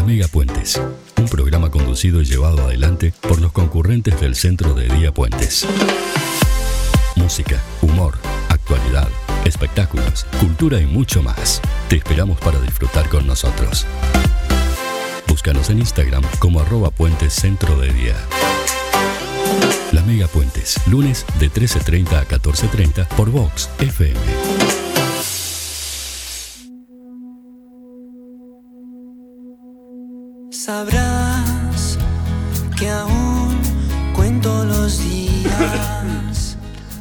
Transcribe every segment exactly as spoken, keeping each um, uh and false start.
Mega Puentes, un programa conducido y llevado adelante por los concurrentes del Centro de Día Puentes. Música, humor, actualidad, espectáculos, cultura y mucho más. Te esperamos para disfrutar con nosotros. Búscanos en Instagram como arroba puentes centro de día. La Mega Puentes, lunes de trece treinta a catorce treinta por Vox F M. Sabrás que aún cuento los días.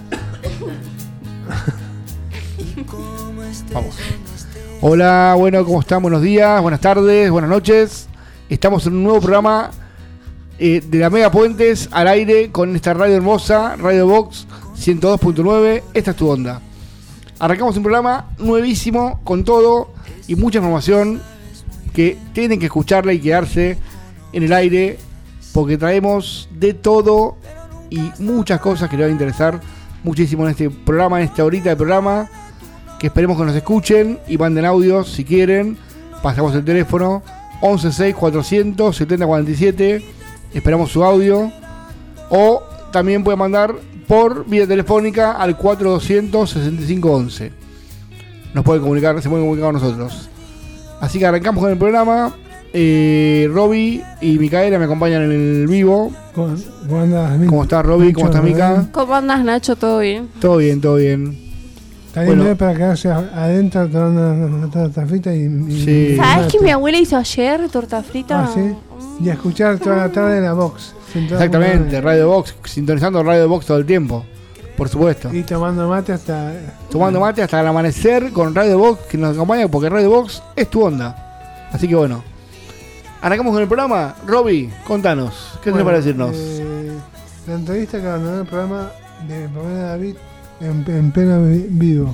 Vamos. Hola, bueno, ¿cómo están? Buenos días, buenas tardes, buenas noches. Estamos en un nuevo programa eh, de la Mega Puentes al aire con esta radio hermosa, Radio Vox ciento dos punto nueve. Esta es tu onda. Arrancamos un programa nuevísimo con todo y mucha información que tienen que escucharla y quedarse en el aire porque traemos de todo y muchas cosas que les van a interesar muchísimo en este programa, en esta horita de programa, que esperemos que nos escuchen y manden audios si quieren. Pasamos el teléfono once seis cuatrocientos setenta cuarenta y siete, esperamos su audio, o también pueden mandar por vía telefónica al cuatro doscientos sesenta y cinco once. Nos pueden comunicar, se pueden comunicar con nosotros. Así que arrancamos con el programa. eh, Roby y Micaela me acompañan en el vivo. ¿Cómo, cómo andas, Mica? ¿Cómo estás, Roby? ¿Cómo estás, Mica? ¿Cómo andas, Nacho? ¿Todo bien? Todo bien, todo bien. Está bien, Bueno. ¿no? Para quedarse adentro tomando una torta frita y, y Sí. y ¿Sabes mate. que mi abuela hizo ayer torta frita? Ah, ¿sí? Y a escuchar toda la tarde la Vox. sentado Exactamente, con- Radio Vox, sintonizando Radio Vox todo el tiempo, por supuesto. Y tomando mate hasta... Tomando mate hasta el amanecer con Radio Vox, que nos acompaña porque Radio Vox es tu onda. Así que bueno, arrancamos con el programa. Roby, contanos, ¿qué Bueno, tenés para decirnos? eh, la entrevista que abandonó el programa de Pamela David en, en pleno vi- vivo.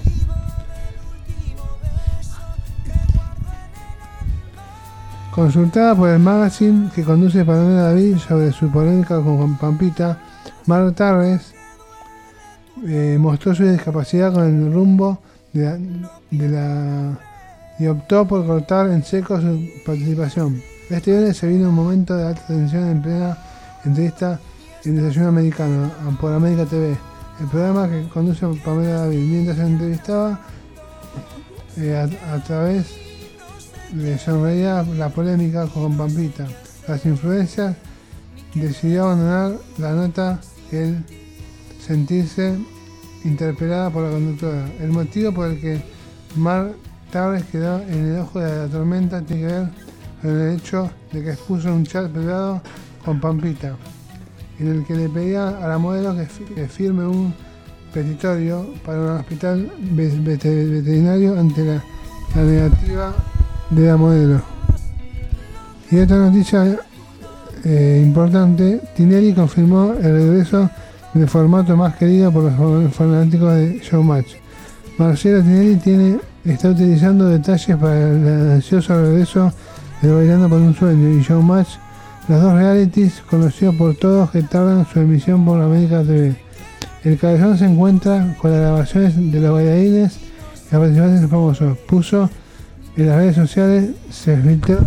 Consultada por el magazine que conduce Pamela David sobre su polémica con Pampita, Mar Tarres eh, mostró su discapacidad con el rumbo de la, de la y optó por cortar en seco su participación. Este viernes se vino un momento de alta tensión en plena entrevista en Desayuno Americano por América T V, el programa que conduce Pamela David, mientras se entrevistaba eh, a, a través de sonreía la polémica con Pampita. Las influencias decidió abandonar la nota el sentirse interpelada por la conductora. El motivo por el que Mar Tarres quedó en el ojo de la tormenta tiene que ver con el hecho de que expuso un chat privado con Pampita, en el que le pedía a la modelo que, fi- que firme un petitorio para un hospital ve- vete- veterinario ante la, la negativa de la modelo. Y otra noticia eh, importante, Tinelli confirmó el regreso del formato más querido por los fanáticos de Showmatch. Marcelo Tinelli tiene, está utilizando detalles para el ansioso regreso de Bailando por un Sueño y Showmatch, los dos realities conocidos por todos que tardan su emisión por América T V. El cabezón se encuentra con las grabaciones de los bailarines y las participaciones famosos. Puso en las redes sociales, se filtró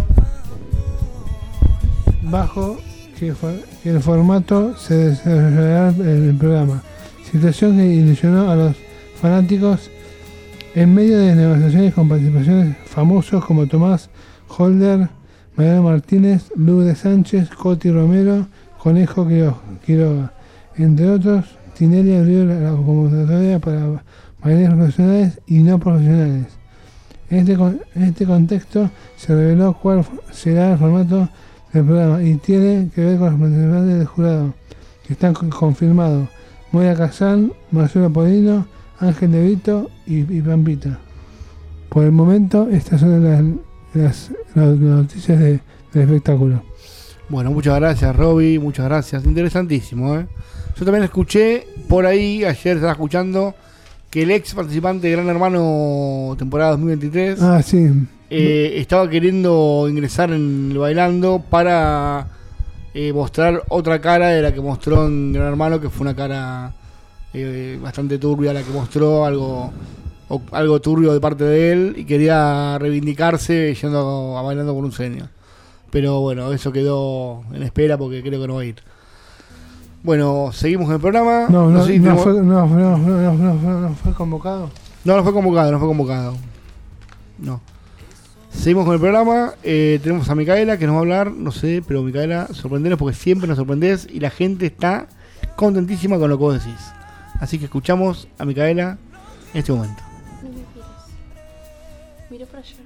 bajo que, fue, que el formato se desarrollará en el programa. Situación que ilusionó a los fanáticos en medio de negociaciones con participaciones famosos como Tomás Holder, Mariano Martínez, Lourdes Sánchez, Coti Romero, Conejo Quiro- Quiroga. Entre otros, Tinelli abrió la, la convocatoria para bailarines profesionales y no profesionales. En este, con- en este contexto se reveló cuál f- será el formato del programa y tiene que ver con los participantes del jurado, que están con- confirmados: Moira Kazan, Marcelo Podino, Ángel De Vito y, y Pampita. Por el momento, estas son las, las, las noticias de, del espectáculo. Bueno, muchas gracias, Roby, muchas gracias. Interesantísimo, ¿eh? Yo también escuché por ahí, ayer estaba escuchando, que el ex participante de Gran Hermano temporada dos mil veintitrés Ah, sí. eh, estaba queriendo ingresar en el Bailando para eh, mostrar otra cara de la que mostró en Gran Hermano, que fue una cara eh, bastante turbia la que mostró, algo o, algo turbio de parte de él, y quería reivindicarse yendo a Bailando por un Sueño. Pero bueno, eso quedó en espera porque creo que no va a ir. Bueno, seguimos con el programa. No, no, sé si no, tenemos- fue, no, no, no, no, no, no, no fue convocado. No, no fue convocado, no fue convocado. No. Seguimos con el programa. Eh, tenemos a Micaela que nos va a hablar, no sé, pero Micaela, sorprendenos porque siempre nos sorprendés y la gente está contentísima con lo que vos decís. Así que escuchamos a Micaela en este momento. No me mires. Mira para allá.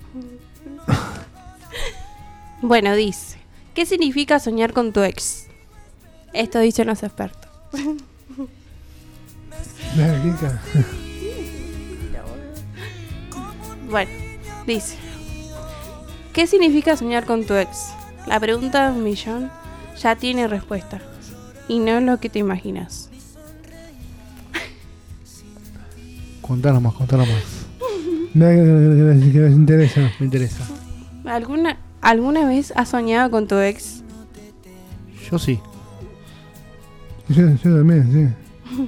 Bueno, dice, ¿qué significa soñar con tu ex? Esto dicen los expertos. Dale, Kika. Bueno, dice, ¿qué significa soñar con tu ex? La pregunta de un millón ya tiene respuesta. Y no es lo que te imaginas. Contanos más, contanos más. Dale, que, que, que, que les interesa. Me interesa. ¿Alguna, ¿Alguna vez has soñado con tu ex? Yo sí. Yo, yo también, sí.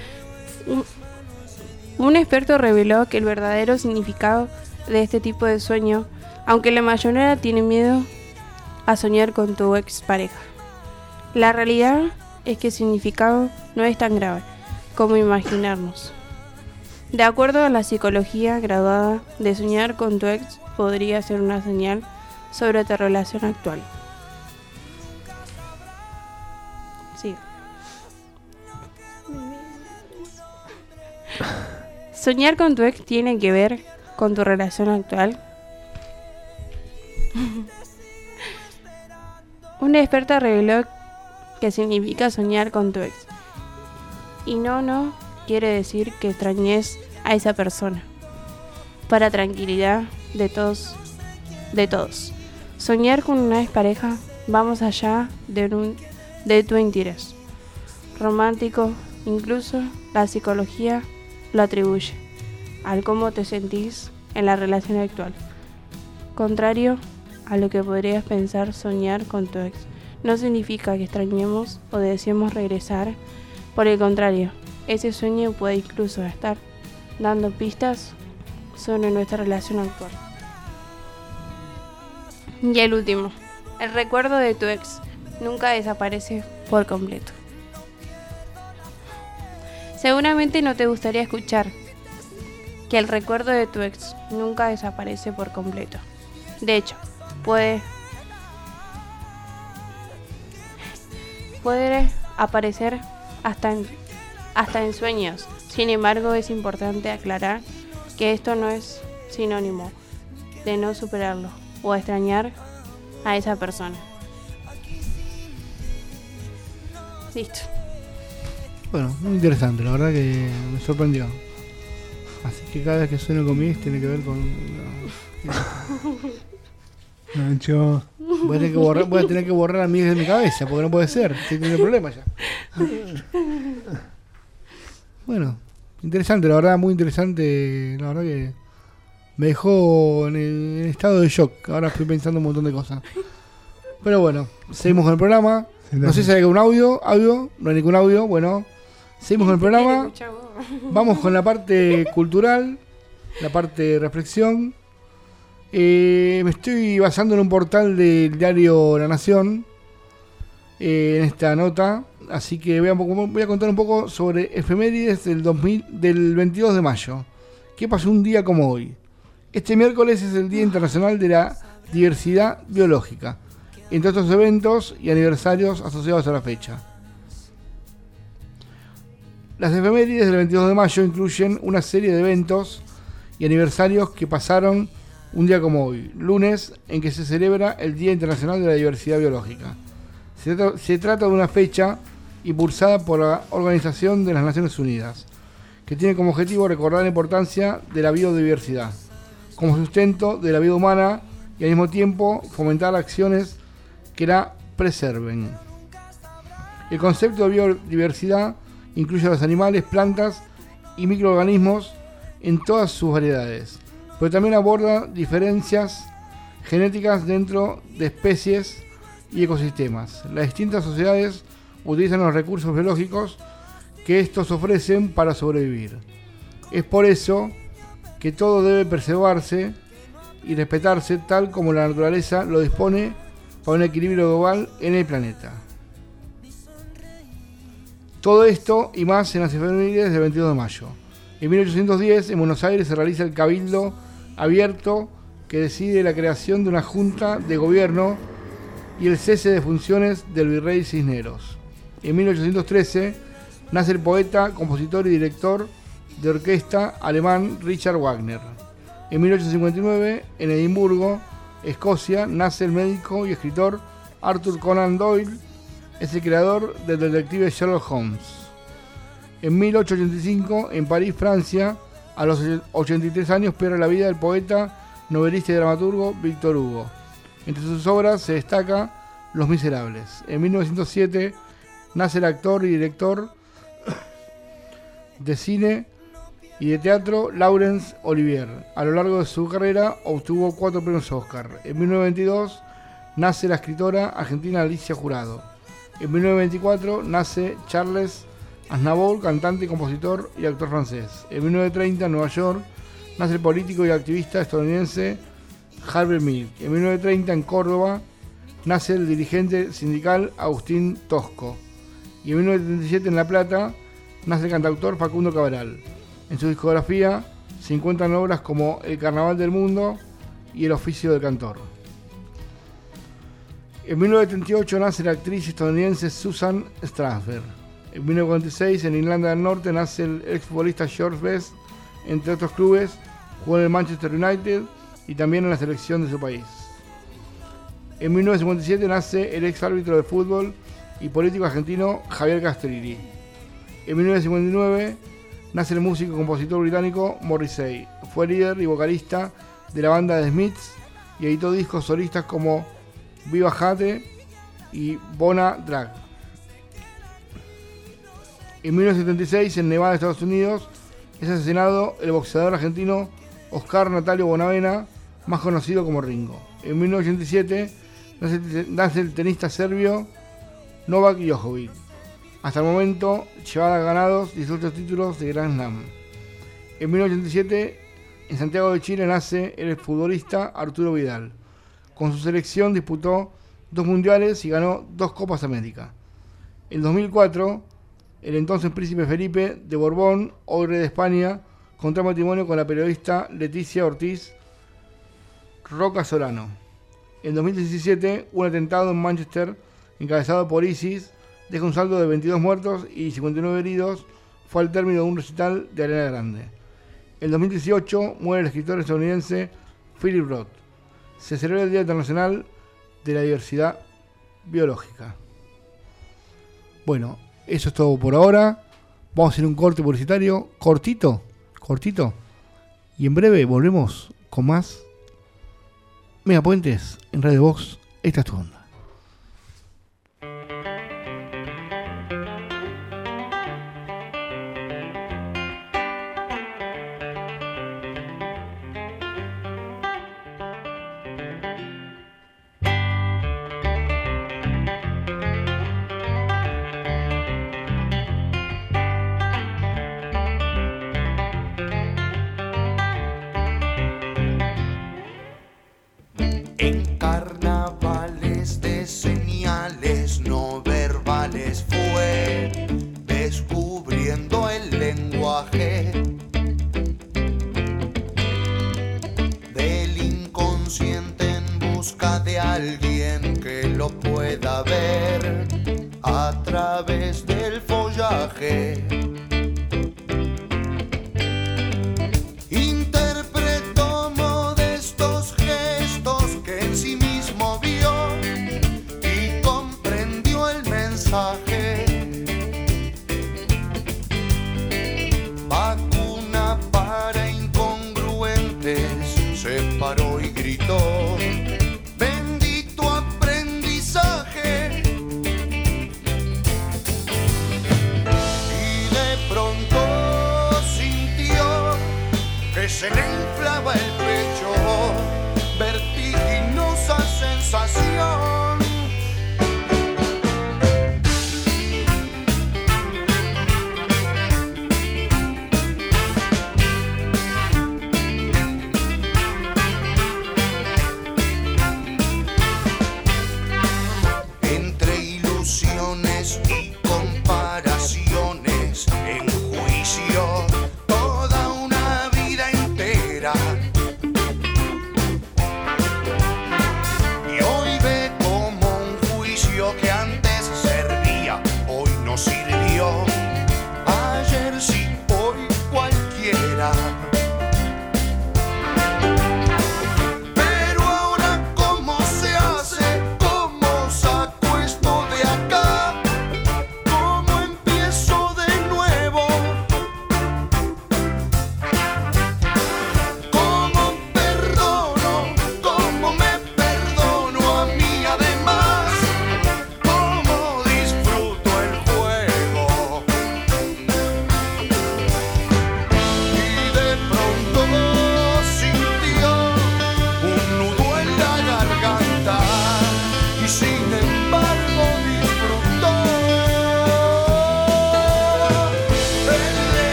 Un experto reveló que el verdadero significado de este tipo de sueño, aunque la mayoría tiene miedo a soñar con tu ex pareja, la realidad es que el significado no es tan grave como imaginarnos. De acuerdo a la psicología graduada, de soñar con tu ex podría ser una señal sobre tu relación actual. Sí. Soñar con tu ex tiene que ver con tu relación actual. Una experta reveló que significa soñar con tu ex. Y no, no quiere decir que extrañes a esa persona. Para tranquilidad de todos, de todos. Soñar con una expareja va más allá de, un, de tu interés romántico. Incluso la psicología lo atribuye al cómo te sentís en la relación actual. Contrario a lo que podrías pensar, soñar con tu ex no significa que extrañemos o deseemos regresar. Por el contrario, ese sueño puede incluso estar dando pistas sobre nuestra relación actual. Y el último, el recuerdo de tu ex nunca desaparece por completo. Seguramente no te gustaría escuchar que el recuerdo de tu ex nunca desaparece por completo. De hecho, puede, puede aparecer hasta en, hasta en sueños. Sin embargo, es importante aclarar que esto no es sinónimo de no superarlo o extrañar a esa persona. Listo. Bueno, muy interesante, la verdad que me sorprendió. Así que cada vez que sueño con mi ex tiene que ver con... no. Nacho. Voy a tener que borrar, voy a tener que borrar a mi ex de mi cabeza, porque no puede ser, tiene problema ya. Bueno, interesante, la verdad, muy interesante. La verdad que me dejó en, el, en estado de shock. Ahora estoy pensando un montón de cosas. Pero bueno, seguimos con el programa. No sé si hay algún audio, audio, no hay ningún audio. Bueno, seguimos con el programa. Vamos con la parte cultural, la parte de reflexión. Eh, me estoy basando en un portal del diario La Nación, eh, en esta nota. Así que voy a, voy a contar un poco sobre efemérides del, dos mil, del veintidós de mayo. ¿Qué pasó un día como hoy? Este miércoles es el Día Internacional de la Diversidad Biológica, entre otros eventos y aniversarios asociados a la fecha. Las efemérides del veintidós de mayo incluyen una serie de eventos y aniversarios que pasaron un día como hoy, lunes, en que se celebra el Día Internacional de la Diversidad Biológica. Se trata, se trata de una fecha impulsada por la Organización de las Naciones Unidas, que tiene como objetivo recordar la importancia de la biodiversidad como sustento de la vida humana y al mismo tiempo fomentar acciones que la preserven. El concepto de biodiversidad incluye a los animales, plantas y microorganismos en todas sus variedades, pero también aborda diferencias genéticas dentro de especies y ecosistemas. Las distintas sociedades utilizan los recursos biológicos que estos ofrecen para sobrevivir. Es por eso que todo debe preservarse y respetarse tal como la naturaleza lo dispone para un equilibrio global en el planeta. Todo esto y más en las efemérides del veintidós de mayo. En mil ochocientos diez, en Buenos Aires, se realiza el Cabildo Abierto, que decide la creación de una junta de gobierno y el cese de funciones del virrey Cisneros. En mil ochocientos trece nace el poeta, compositor y director de orquesta alemán Richard Wagner. En mil ochocientos cincuenta y nueve, en Edimburgo, Escocia, nace el médico y escritor Arthur Conan Doyle, es el creador del detective Sherlock Holmes. En mil ochocientos ochenta y cinco, en París, Francia, a los ochenta y tres años pierde la vida el poeta, novelista y dramaturgo Víctor Hugo. Entre sus obras se destaca Los Miserables. En mil novecientos siete nace el actor y director de cine y de teatro Laurence Olivier. A lo largo de su carrera obtuvo cuatro premios Oscar. En mil novecientos veintidós nace la escritora argentina Alicia Jurado. En mil novecientos veinticuatro nace Charles Aznavour, cantante, compositor y actor francés. En mil novecientos treinta, en Nueva York, nace el político y activista estadounidense Harvey Milk. En mil novecientos treinta, en Córdoba, nace el dirigente sindical Agustín Tosco. Y en mil novecientos setenta y siete, en La Plata, nace el cantautor Facundo Cabral. En su discografía se encuentran obras como El Carnaval del Mundo y El Oficio del Cantor. En mil novecientos setenta y ocho nace la actriz estadounidense Susan Strasberg. En mil novecientos cuarenta y seis, en Irlanda del Norte, nace el exfutbolista George Best. Entre otros clubes, jugó en el Manchester United y también en la selección de su país. En mil novecientos cincuenta y siete nace el ex árbitro de fútbol y político argentino Javier Castrilli. En mil novecientos cincuenta y nueve nace el músico y compositor británico Morrissey. Fue líder y vocalista de la banda The Smiths y editó discos solistas como Viva Hate y Bona Drag. En mil novecientos setenta y seis, en Nevada, Estados Unidos, es asesinado el boxeador argentino Oscar Natalio Bonavena, más conocido como Ringo. En mil novecientos ochenta y siete nace, nace el tenista serbio Novak Djokovic. Hasta el momento lleva ganados dieciocho títulos de Grand Slam. En mil novecientos ochenta y siete, en Santiago de Chile, nace el futbolista Arturo Vidal. Con su selección disputó dos mundiales y ganó dos Copas América. En dos mil cuatro, el entonces príncipe Felipe de Borbón, hoy rey de España, contrajo matrimonio con la periodista Leticia Ortiz Roca Solano. En dos mil diecisiete, un atentado en Manchester, encabezado por ISIS, deja un saldo de veintidós muertos y cincuenta y nueve heridos. Fue al término de un recital de Arena Grande. En dos mil dieciocho, muere el escritor estadounidense Philip Roth. Se celebra el Día Internacional de la Diversidad Biológica. Bueno, eso es todo por ahora. Vamos a hacer un corte publicitario cortito, cortito. Y en breve volvemos con más Megapuentes en Radio Vox. Esta es tu onda. En carnavales de señales no verbales fue descubriendo el lenguaje del inconsciente en busca de alguien que lo pueda ver a través del follaje. Vacuna para incongruentes, se paró y gritó: bendito aprendizaje. Y de pronto sintió que se le inflaba el pecho, vertiginosa sensación.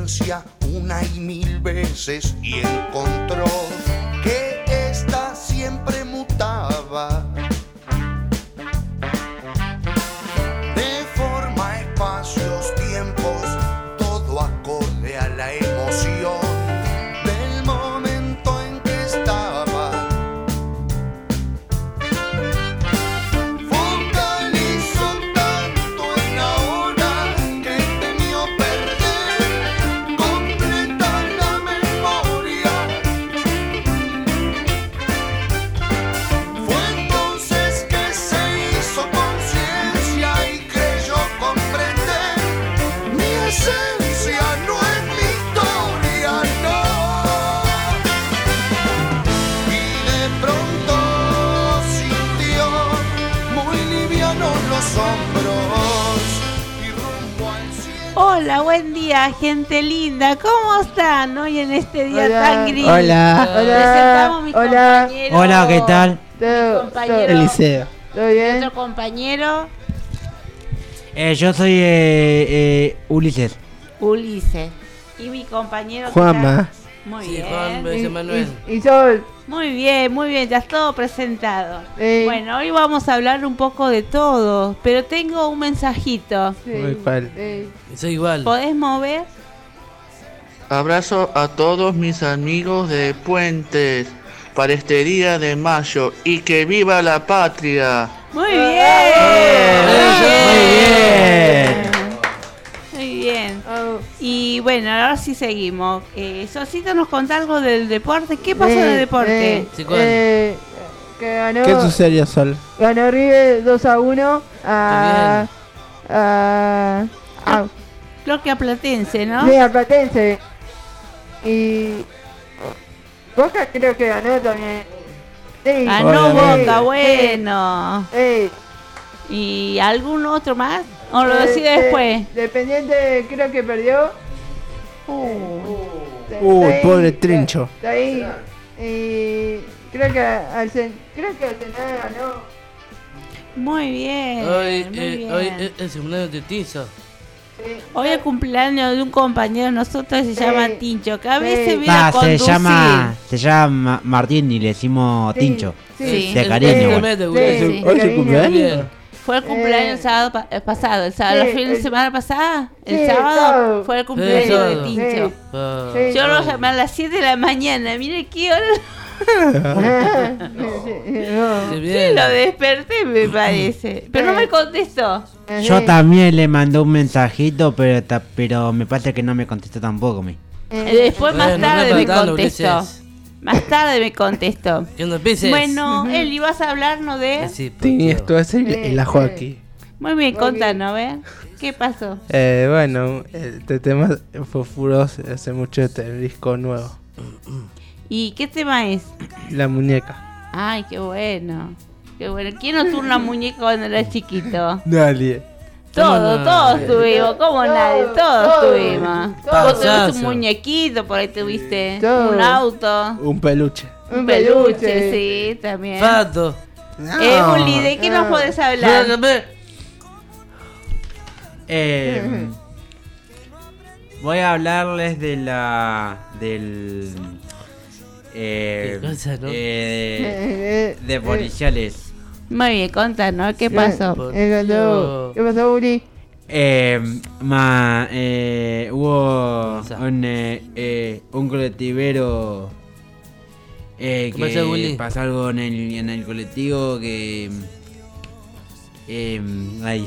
conciencia una y mil veces y encontró que ésta siempre mutaba. Deforma espacios, tiempos, todo acorde a la emoción del momento en que estaba. Focalizó tanto en ahora que temió perder completa la memoria. Fue entonces que se hizo conciencia y creyó comprender: mi esencia no es mi historia, no. Y de pronto sintió muy livianos los hombros y rumbo al cielo. Hola, buen día, gente linda. ¿Cómo están hoy en este día Hola. tan gris? Hola. Presentamos a mi Hola. compañero. Hola, ¿qué tal? Todo, compañero. todo- Eliseo. ¿Todo bien? Nuestro compañero Eh, yo soy eh, eh, Ulises. Ulises. Y mi compañero. Juanma. Muy Sí, bien. Juan, Y, ese Manuel. y- y Sol. Muy bien, muy bien. Ya es todo presentado. Eh, Bueno, hoy vamos a hablar un poco de todo. Pero tengo un mensajito. sí, Muy cual. eh, Soy igual. ¿Podés mover? Abrazo a todos mis amigos de Puentes para este día de mayo y que viva la patria. Muy bien. Muy bien. Muy bien. oh, Y bueno, ahora sí seguimos. Eh, Sosito nos contó algo del deporte. ¿Qué pasó en el eh, deporte? eh, Sí, ¿cuál? eh, que ganó, ¿Qué sucedió, Sol? ganó River dos a uno a, a, a, Creo que a Platense, ¿no? sí, a Platense. Y Boca creo que ganó también. Sí, Ganó Hola, Boca, sí, bueno. sí. ¿Y algún otro más? ¿O lo Eh, decide eh, después? Dependiente creo que perdió. Uy, Está ahí, pobre Trincho. Está ahí. Y creo que al Cen- creo que al Senado ganó. Muy bien. Hoy, muy eh, bien. hoy es el cumpleaños de Tizo. Sí. Hoy es cumpleaños de un compañero de nosotros que se Sí. llama Tincho, que a Sí. veces viene Ah, a se conducir. llama, se llama Martín y le decimos Sí, Tincho. Sí. Sí. De Es- cariño, es bueno. tremendo, Sí, güey. Sí. ¿Hoy es su cariño. cumpleaños? Bien. Fue el cumpleaños Eh. el sábado pa- eh, pasado, el sábado, Sí, el fin de el- semana pasada, el Sí, el sábado sábado. fue el cumpleaños Sí, de sábado. Tincho. Sí. Ah, Sí. Yo lo llamé a las siete de la mañana, mire qué hora. No. Qué Sí, bien. lo desperté, me parece. Pero no me contestó. Yo Sí. también le mandé un mensajito, pero ta- pero me parece que no me contestó tampoco a mí. Eh, Después más Bueno, tarde no me es para tanto, contestó. Ulises. Más tarde me contestó. ¿Qué onda, peces? Bueno, Eli, vas a hablarnos de... Sí, por Tenía Dios. esto así Sí, y la juego sí. aquí. Muy bien, Ok. contanos, ¿ves? ¿Qué pasó? Eh, bueno, este tema fue furoso hace mucho este disco nuevo. ¿Y qué tema es? La muñeca. Ay, qué bueno. Qué bueno. ¿Quién no tuvo una muñeca cuando era chiquito? Nadie. Todos, no? todos tuvimos. ¿Cómo Todos, nadie? Todos todos, tuvimos. todos. Vos tuviste Pasazo. un muñequito, por ahí tuviste Todos. un auto, Un peluche. un peluche, sí, también. Fato. Eh, Uli, ¿de qué nos Ah. podés hablar? Eh, voy a hablarles de la del eh, Qué cosa, ¿no? eh, Eh, de policiales. Muy bien, contanos, ¿qué pasó? Por eh, cuando- Dios. ¿Qué pasó, Uri? Eh, ma, eh, hubo Cosa. un, eh, eh, un colectivero eh, ¿Qué pasó, que Willy? pasó algo en el, en el colectivo que eh, ay,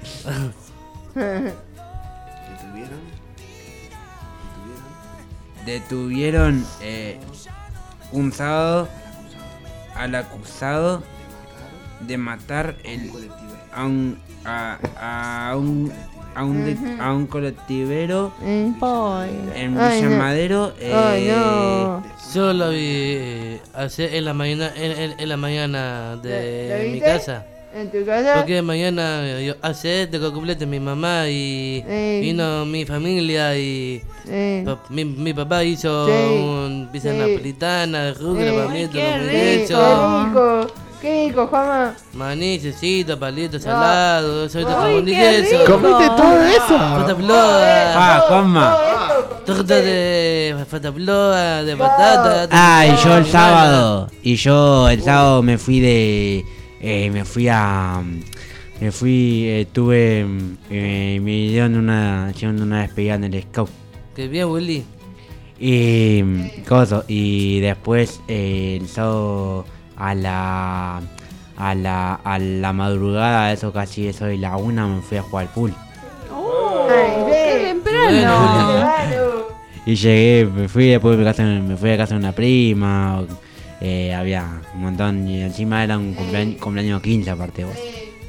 detuvieron eh, un sábado al acusado de matar el, a un a, a un a un, de- a un colectivero Eh, Ay, en Ay, Villa no. Madero. Ay, eh, no. Yo lo vi eh, hacer en la mañana, en, en- en la mañana de ¿Lo mi viste? casa. ¿En tu casa? Porque mañana yo hace este que cumple mi mamá y Sí. vino mi familia y Eh, pa- mi, mi papá hizo Sí. un pizza Sí. napolitana, rúcula, Sí. pamiento, Ay, qué con sí, leche. rico. qué rico. ¿Qué dijo, Juanma? Maní, cecito, palito, salado, soy de jamón y qué queso. rico. ¿Comiste todo eso? Fataploa. Ah, Juanma. Torta de fataploa, de patata. Ah, y yo el sábado. Y yo el sábado me fui de. Eh, me fui a. Me fui. Eh, tuve. Eh, me dieron una. Hicieron una despedida en el Scout. Qué bien, Willy. Y. Coso. Y después eh, el sábado a la. A la, a la madrugada, eso casi eso de la una, me fui a jugar al pool. Ay, ¡Qué ve. temprano! Claro. Y llegué, me fui después de casa, me fui a casa de una prima, eh, había un montón, y encima era un cumpleaños, cumpleaños quince aparte vos.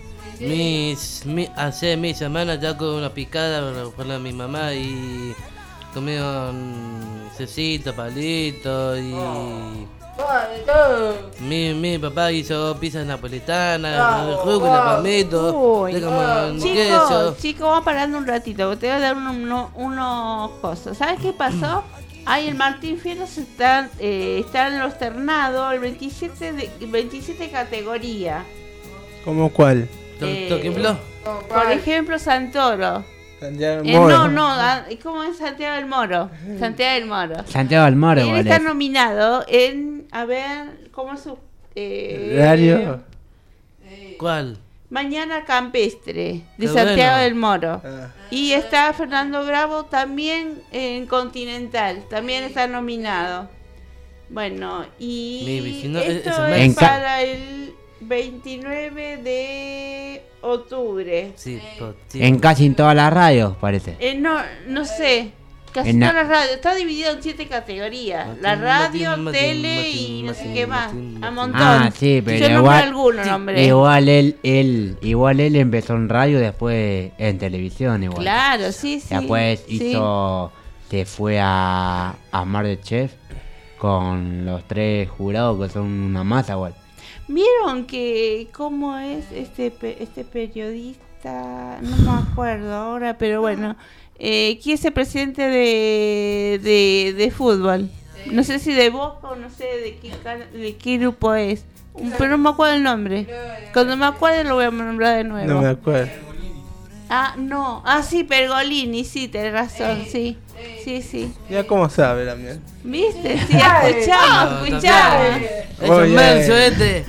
Mis, mi, hace mi semana ya con una picada con la mi mamá y comieron cecito, palito y Va, de todo. mi, mi papá hizo pizzas napolitanas, Ah, el jugo y la palmito, Uy, de jamón y chicos, queso. chicos, vamos parando un ratito. Te voy a dar uno- uno- unos cosas. ¿Sabes qué pasó? Ahí en Martín Fierros están, eh, están los ternados, el veintisiete, de, veintisiete categoría. ¿Cómo cuál? To- Eh, Toquinpló. Por ejemplo, Santoro. Santiago Eh, Moro. no, no, ah, ¿cómo es Santiago del Moro? Santiago del Moro. Santiago del Moro, Él igual está es. nominado en, a ver, ¿cómo es su...? Eh, Radio. ¿Cuál? Mañana Campestre, de Qué Santiago bueno. del Moro. Ah. Y está Fernando Bravo también en Continental, también está nominado. Bueno, y Mi vecino, esto eso es me- En ca- para el veintinueve de octubre. Sí, po- sí. En casi en todas las radios, parece. Eh, no, no sé. Casi En la- todas las radios. Está dividido en siete categorías. Martín, la radio, Martín, Martín, tele y Martín, no sé Martín, qué más. Martín, A Martín. montón. Ah, sí, pero Yo nombré igual- alguno, sí, nombré. Igual él, él, igual él empezó en radio, después en televisión igual. Claro, sí, sí. Después sí. hizo, se fue a, a MasterChef con los tres jurados que son una masa igual. ¿Vieron que cómo es este pe- este periodista? No me acuerdo ahora, pero bueno. Eh, ¿Quién es el presidente de, de, de fútbol? No sé si de Boca o no sé de qué, can- de qué grupo es. Un- Pero no me acuerdo el nombre. Cuando me acuerde lo voy a nombrar de nuevo. No me acuerdo. Ah, no. Ah, sí, Pergolini, sí, tenés razón, sí. Sí, sí. Ya cómo sabe la mía. ¿Viste? Sí, escuchamos, Ah, escuchamos. Es Oye. un menso este.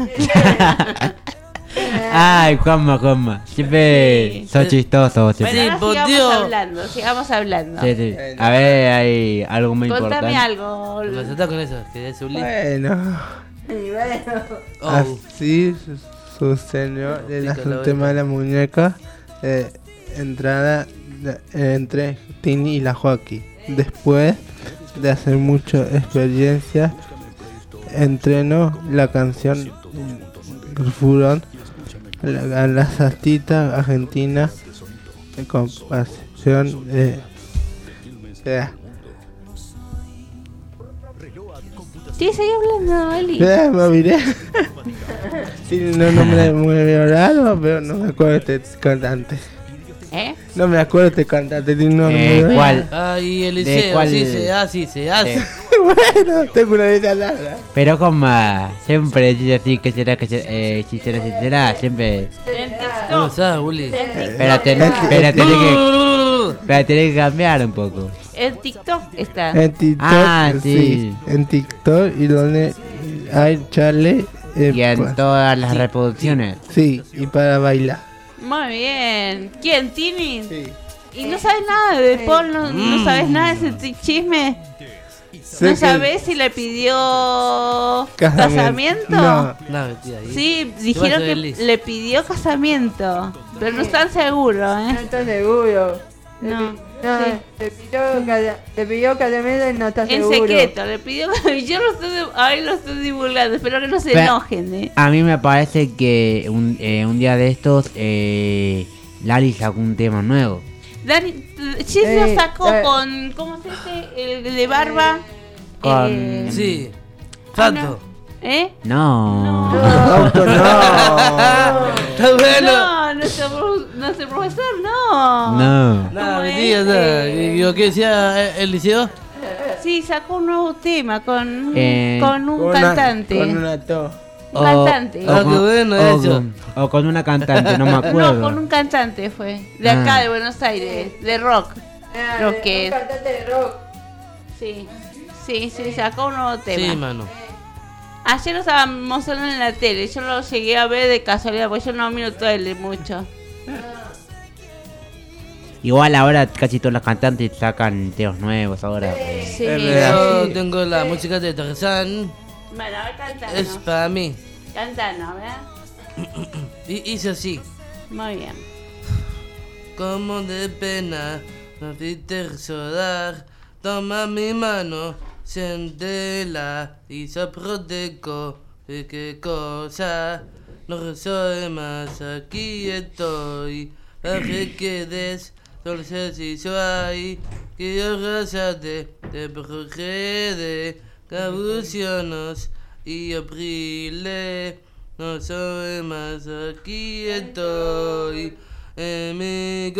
Ay, Juanma, Juanma. Siempre Sí. sos chistoso. vos Bueno, siempre. Sí, ahora por sigamos Dios. hablando, sigamos hablando. Sí, sí. A ver, hay algo muy Contame importante. algo. Lo está con eso, que es un li- Bueno, Y bueno. Oh, así su- sucedió el Pica la asunto de la muñeca. Eh, entrada de- entre Tini y la Joaquín. Después de hacer muchas experiencias, entrenó la canción Furón a la sastita argentina de compasión de... Eh, Sí, seguí hablando, Eli. eh, me miré. Sí, no, no me muy raro, pero no me acuerdo de este cantante. ¿Eh? No me acuerdo de este cantante, tiene un nombre Eh, muy ¿cuál? Ay, ¿De Eliseo, cuál? sí se hace, se hace. Sí. Bueno, tengo una idea larga. Pero como siempre dice así que será que será, eh, si será, si será, siempre. En ¿Cómo TikTok. sabes, Willy? En Pero, TikTok. ten- pero tenés que, No, pero tenés que cambiar un poco. En TikTok está. En TikTok, Ah, sí. sí. En TikTok y donde hay Charlie. eh, Y en pa- todas las reproducciones. sí, y para bailar. Muy bien. ¿Quién, Tini? Sí. ¿Y no sabes nada de Paul? ¿No, no sabes nada de ese ti- chisme? Sé ¿No que- sabes si le pidió Casamiento. casamiento? No. no, mentira. ahí. Sí, ¿Qué dijeron pasa, que Eli? le pidió casamiento. Pero no están seguros, No ¿eh? está seguro. Le No. pi- no, Sí. le pidió cada- le pidió casamiento y no está En seguro. secreto, le pidió. Yo lo estoy, ahí lo estoy divulgando. Espero que no se Pe- enojen, ¿eh? A mí me parece que un, eh, un día de estos, eh, Lali sacó un tema nuevo. Dani, sí Eh, lo sacó eh. con. ¿Cómo se dice? El de barba. Con- Eh, Sí. ah, Santo. no. ¿Eh? No. Auto, no. Está bueno. No, nuestro, pro- nuestro profesor, no. No. No, ¿Cómo mentira, es? no. Eh, ¿Y lo que decía eh, Eliseo? Sí, sacó un nuevo tema con, Eh, con un Con una- cantante. Con una to. Un cantante. O, Ah, con, qué bueno o eso. con- o con una cantante, no me acuerdo. No, con un cantante fue. De acá, Ah. de Buenos Aires. De rock. Ah, Lo de- que- un cantante de rock. Sí. Sí, sí, sacó un nuevo tema. Sí, mano. Ayer lo estábamos hablando en la tele. Yo lo llegué a ver de casualidad, porque yo no miro tele mucho. Igual ahora casi todos los cantantes sacan teos nuevos ahora. Sí. Yo tengo la música de Tarzán. Bueno, a ver, cantanos. Es para mí. Cantanos, ¿verdad? Y hice así. Muy bien. Como de pena, no te llorar. Toma mi mano, siéntela y soproteco. ¿De qué cosa? No soy más, aquí estoy. Para que quedes dulce si soy. Que yo razate, te progede. Cabucionos y aprile. No soy más, aquí estoy. En mi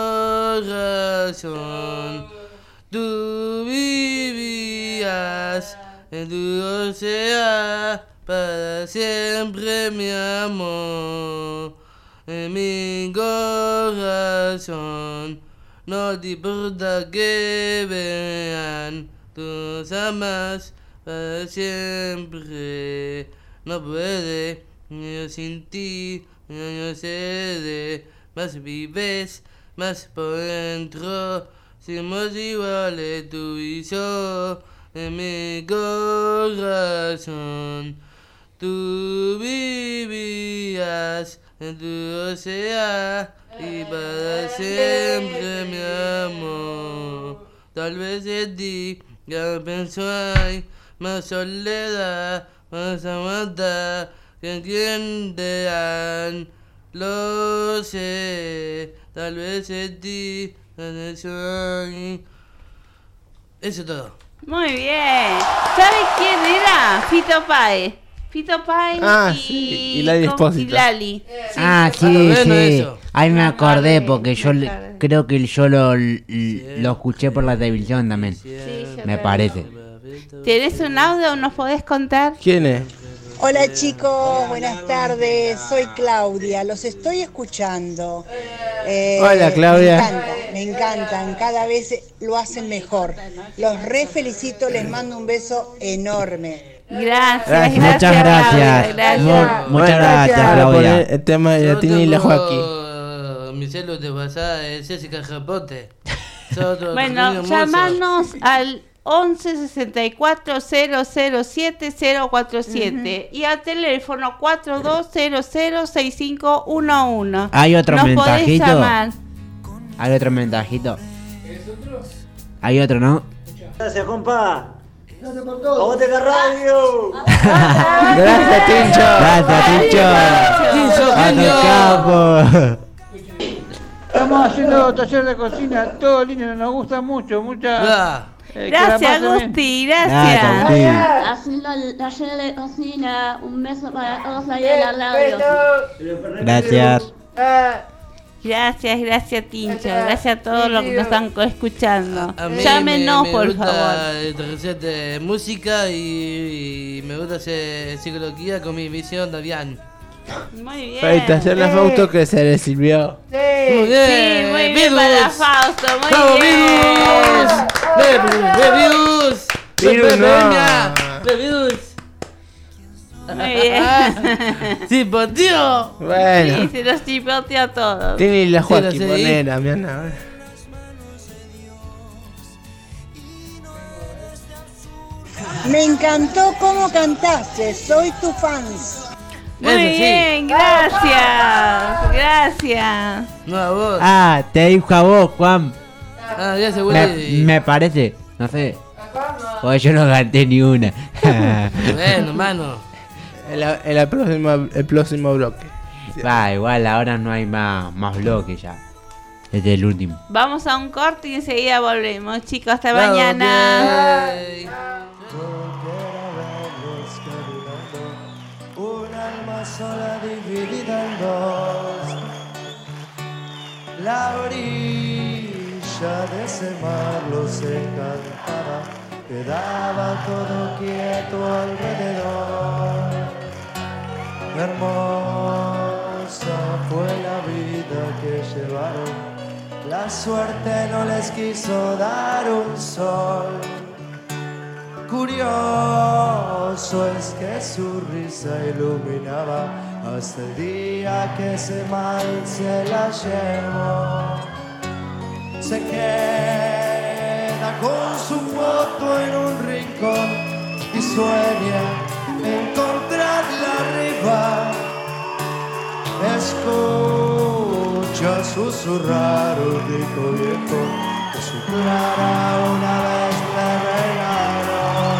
corazón. Tú vivías en tu océano para siempre, mi amor. En mi corazón no te importa que vean, tú amas para siempre. No puede, yo sin ti, yo sé de más vives, más por dentro. Somos iguales tú y yo en mi corazón. Tú vivías en tu océano y para siempre, mi amor. Tal vez en ti ya pienso hay más soledad, más aguantar que quien te han. Lo sé, tal vez en ti. Eso es todo. Muy bien. ¿Sabes quién era? Fito Páez. Fito Páez Ah, y, sí, y Lali con- Espósito. y Lali. Ah, sí, bueno sí. eso. Ahí me Me acordé acordé, porque yo me le- acordé. creo que yo lo, lo escuché por la televisión también. Sí, yo Me creo. parece. ¿Tenés un audio? ¿Nos podés contar? ¿Quién es? Hola chicos, buenas tardes, soy Claudia, los estoy escuchando. Eh, Hola, Claudia. Me encantan, me encantan, cada vez lo hacen mejor. Los re felicito, les mando un beso enorme. Gracias, Gracias. gracias. Muchas gracias. Claudia, gracias. Mu- muchas Bueno, gracias, para Claudia. poner el tema de la Tini y la Joaquín. Joaquín. Mi celo de WhatsApp es Jessica Japote. Nosotros, Bueno, niños llamanos al once sesenta y cuatro cero cero siete cero cuatro siete y al teléfono cuatro dos cero cero seis cinco uno uno. Hay otro Nos podés mensajito. llamar. Hay otro mensajito. Hay otro, ¿no? Gracias, compa. ¡Aguante la radio! Gracias, Tincho. Gracias, Tincho. Tincho, A tu genio. capo. Estamos haciendo taller de cocina, todo lindo, nos gusta mucho, muchas. Ah, eh, que la Gracias, pasen bien. Gusti, Gracias, gracias. Gusti. Haciendo el taller de cocina, un beso para todos ahí en la radio. Gracias. Gracias, gracias, Tincho. Gracias a todos los que nos están escuchando. a mí Llámenos, me, me por gusta favor. el taller de música y, y me gusta hacer psicología con mi visión de Avian. Muy bien. Felicitaciones a Fausto que se le sirvió. Muy Sí, bien, muy bien Virus. para Fausto, muy ¡Vamos, bien. Virus! ¡Ve, Virus! Virus, ¡Ve, no. Peña! ¡Ve, Virus! Muy bien. ¡Sí, por tío! Sí, Bueno, se los chipotea a todos. Tini y la Sí, lo Joaquín, sé. ponela, mi Ana. Me encantó cómo cantaste, soy tu fans. Muy Eso sí. bien, gracias. Gracias. No, a vos. Ah, te dijo a vos, Juan. Ah, ya se Me, huele. me parece. No sé. Porque yo no canté ni una. Bueno, mano. El, el, el próximo, el próximo bloque. Va, igual ahora no hay más, más bloques ya. Este es el último. Vamos a un corte y enseguida volvemos, chicos. Hasta Bravo, mañana. ok. Un alma sola dividida en dos. La orilla de ese mar los encantaba, quedaba todo quieto alrededor. Hermosa fue la vida que llevaron, la suerte no les quiso dar un sol. Curioso es que su risa iluminaba hasta el día que ese mal se la llevó. Se queda con su foto en un rincón y sueña encontrarla arriba. Escucha susurrar un rico viejo que su clara una vez le regaló.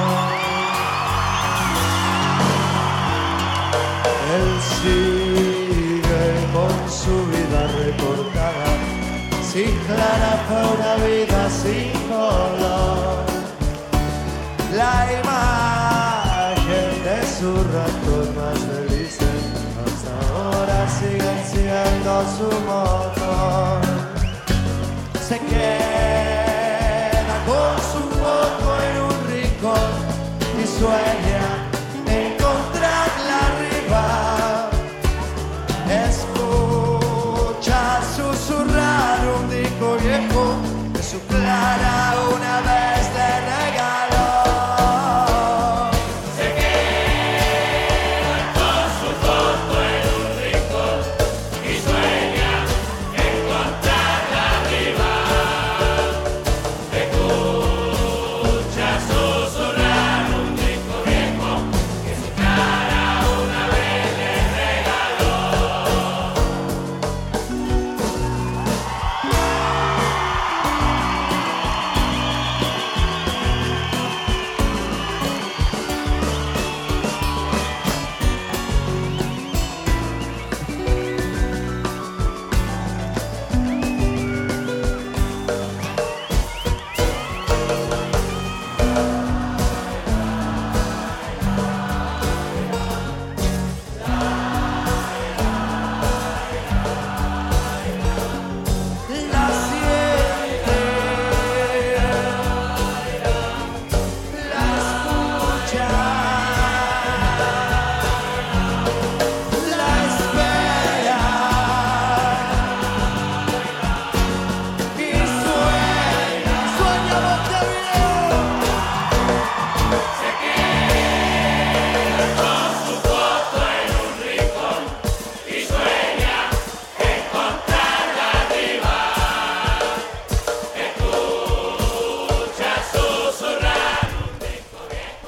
Él sigue con su vida recortada. Sin clara fue una vida sin color. La imagen de su ratos más felices hasta ahora siguen siendo su motor. Se queda con su foto en un rincón y sueña encontrarla arriba. Escucha susurrar un disco viejo que su clara una vez le regaló. Se queda con su foto en un rincón y sueña encontrarla arriba. Escucha susurrar un disco viejo que su clara una vez le regaló. La siente, la escucha, la espera y sueña, sueña Montevideo. Se queda con su foto en un rincón y sueña encontrarla arriba. Escucha susurrar un disco viejo.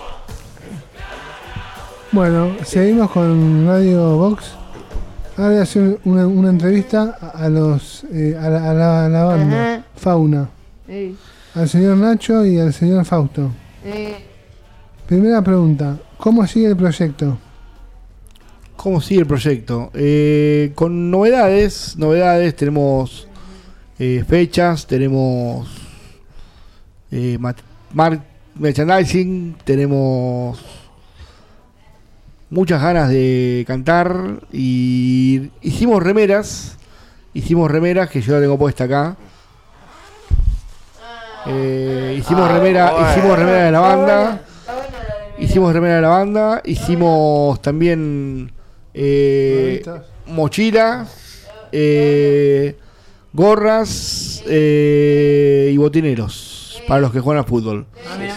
Bueno, seguimos con Radio Box. Ahora voy a hacer una, una entrevista a, a los eh, a, la, a la- a la banda Ajá. Fauna, Sí. al señor Nacho y al señor Fausto. Sí. Primera pregunta, ¿cómo sigue el proyecto? ¿Cómo sigue el proyecto? Eh, con novedades, novedades, tenemos eh, fechas, tenemos eh, mat- mar- merchandising, tenemos muchas ganas de cantar y hicimos remeras, hicimos remeras que yo la tengo puesta acá. Eh, hicimos Ah, remera, bueno. hicimos remera de la Está banda. buena, está buena la remera. Hicimos remera de la banda, hicimos también eh, mochilas, eh, gorras eh, y botineros para los que juegan al fútbol.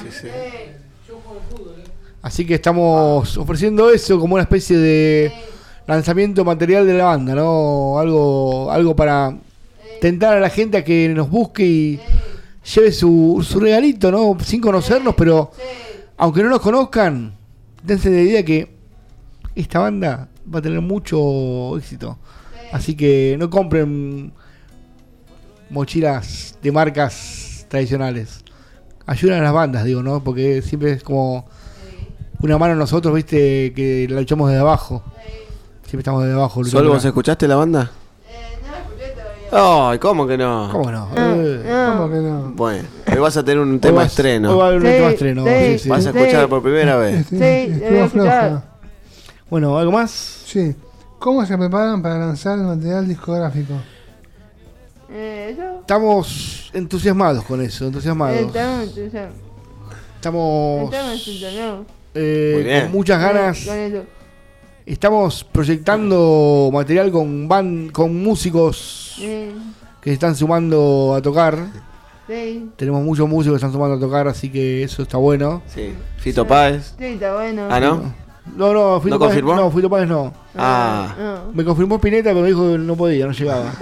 Así que estamos ofreciendo eso como una especie de lanzamiento material de la banda, ¿no? Algo, algo para tentar a la gente a que nos busque y lleve su, su regalito, ¿no? Sin conocernos, pero aunque no nos conozcan, dense la idea que esta banda va a tener mucho éxito. Así que no compren mochilas de marcas tradicionales. Ayuden a las bandas, digo, ¿no? Porque siempre es como una mano a nosotros, ¿viste? Que la luchamos desde abajo. Siempre estamos desde abajo. ¿Solo vos escuchaste la banda? Ay, ¿cómo que no? ¿Cómo no? ¿Cómo que no? Bueno, hoy vas a tener un Hoy tema vas- estreno. hoy va a haber un Sí, tema estreno, sí, sí, sí. Vas a sí. escuchar por primera vez. Sí, estuvo floja. Bueno, ¿algo más? Sí. ¿Cómo se preparan para lanzar el material discográfico? Eh, eso. Estamos entusiasmados con eso, entusiasmados. Estamos entusiasmados. Estamos Estamos entusiasmados. eh, Muy bien. con muchas ganas. Con eso. Estamos proyectando material con ban- con músicos Sí. que se están sumando a tocar. Sí. Tenemos muchos músicos que están sumando a tocar, así que eso está bueno. Sí. Fito Páez. Sí, está bueno. Ah, ¿no? No, no, Fito ¿No Páez, confirmó? no, Fito Páez no. Ah. No. Me confirmó Spinetta, pero me dijo que no podía, no llegaba.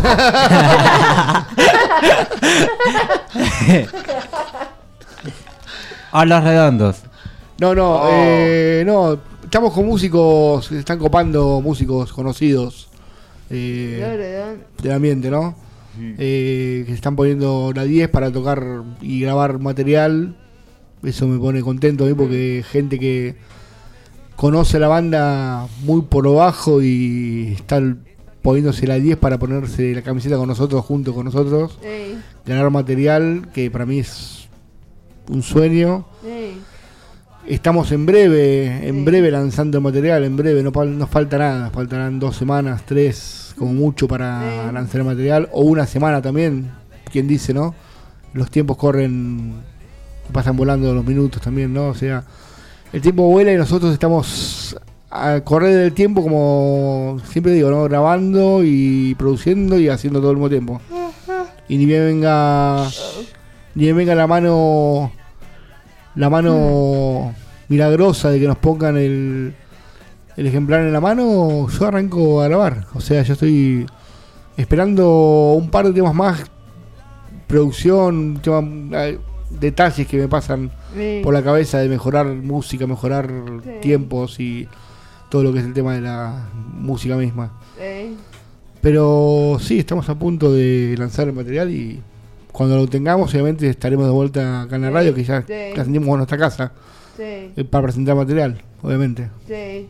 A los redondos. No, no, Oh. eh, no, estamos con músicos, que se están copando músicos conocidos eh, Claro, del ambiente, ¿no? Eh, que se están poniendo la diez para tocar y grabar material. Eso me pone contento a mí porque gente que conoce la banda muy por lo bajo y están poniéndose la diez para ponerse la camiseta con nosotros, junto con nosotros. Sí. Ganar material, que para mí es un sueño. Sí. Estamos en breve, en breve lanzando material, en breve, no nos falta nada, faltarán dos semanas, tres, como mucho para lanzar el material, o una semana también, quien dice, ¿no? Los tiempos corren, pasan volando los minutos también, ¿no? O sea, el tiempo vuela y nosotros estamos a correr del tiempo, como siempre digo, ¿no? Grabando y produciendo y haciendo todo al mismo tiempo. Y ni bien venga, ni bien venga la mano... la mano milagrosa de que nos pongan el, el ejemplar en la mano, yo arranco a grabar. O sea, yo estoy esperando un par de temas más, producción, tema, eh, detalles que me pasan Sí. por la cabeza de mejorar música, mejorar Sí. tiempos y todo lo que es el tema de la música misma. Sí. Pero sí, estamos a punto de lanzar el material y cuando lo tengamos, obviamente estaremos de vuelta acá en la radio, que ya Sí. la sentimos en nuestra casa, Sí. eh, para presentar material, obviamente. Sí.